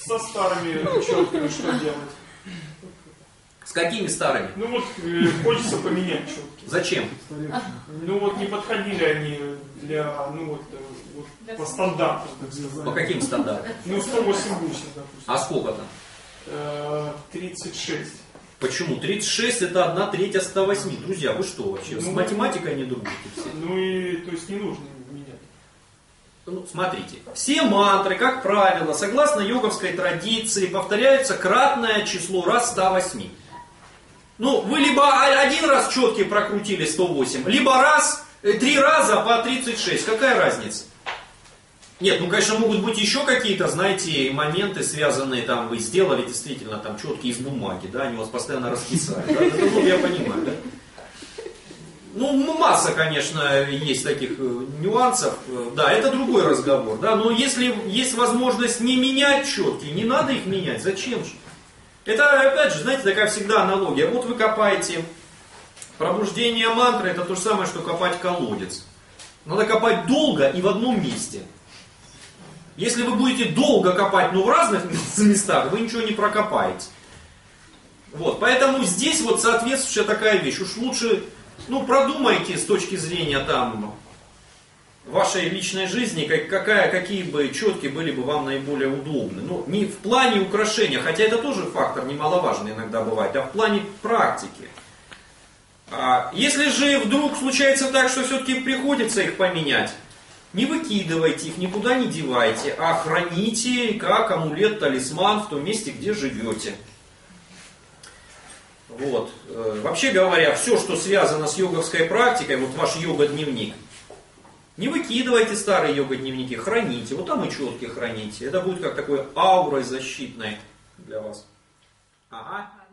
Со старыми четками что делать? С какими старыми? Ну вот хочется поменять четки. Зачем? Ну вот не подходили они для, ну вот по стандарту. По каким стандартам? Ну 108 бусин, допустим. А сколько там? 36. Почему? 36 это 1/3 108. Друзья, вы что вообще? С математикой не дружите все? Ну и то есть не нужно менять. Ну, смотрите, все мантры, как правило, согласно йоговской традиции, повторяются кратное число раз 108. Ну, вы либо один раз четкие прокрутили 108, либо 3 раза по 36. Какая разница? Нет, ну, конечно, могут быть еще какие-то, знаете, моменты, связанные, там, вы сделали действительно там четкие из бумаги, да, они у вас постоянно раскисают. Да? Ну, я понимаю, да? Ну, масса, конечно, есть таких нюансов, да, это другой разговор, да, но если есть возможность не менять четки, не надо их менять, зачем же? Это, опять же, знаете, такая всегда аналогия. Вот вы копаете, пробуждение мантры, это то же самое, что копать колодец. Надо копать долго и в одном месте. Если вы будете долго копать, но в разных местах, вы ничего не прокопаете. Вот, поэтому здесь вот соответствующая такая вещь. Уж лучше, ну, продумайте с точки зрения там вашей личной жизни, какие бы четки были бы вам наиболее удобны. Ну, не в плане украшения, хотя это тоже фактор немаловажный иногда бывает, а в плане практики. Если же вдруг случается так, что все-таки приходится их поменять, не выкидывайте их, никуда не девайте, а храните как амулет, талисман в том месте, где живете. Вот. Вообще говоря, все, что связано с йоговской практикой, вот ваш йога-дневник, не выкидывайте старые йога-дневники, храните, вот там и четки храните. Это будет как такой аурой защитной для вас. Ага.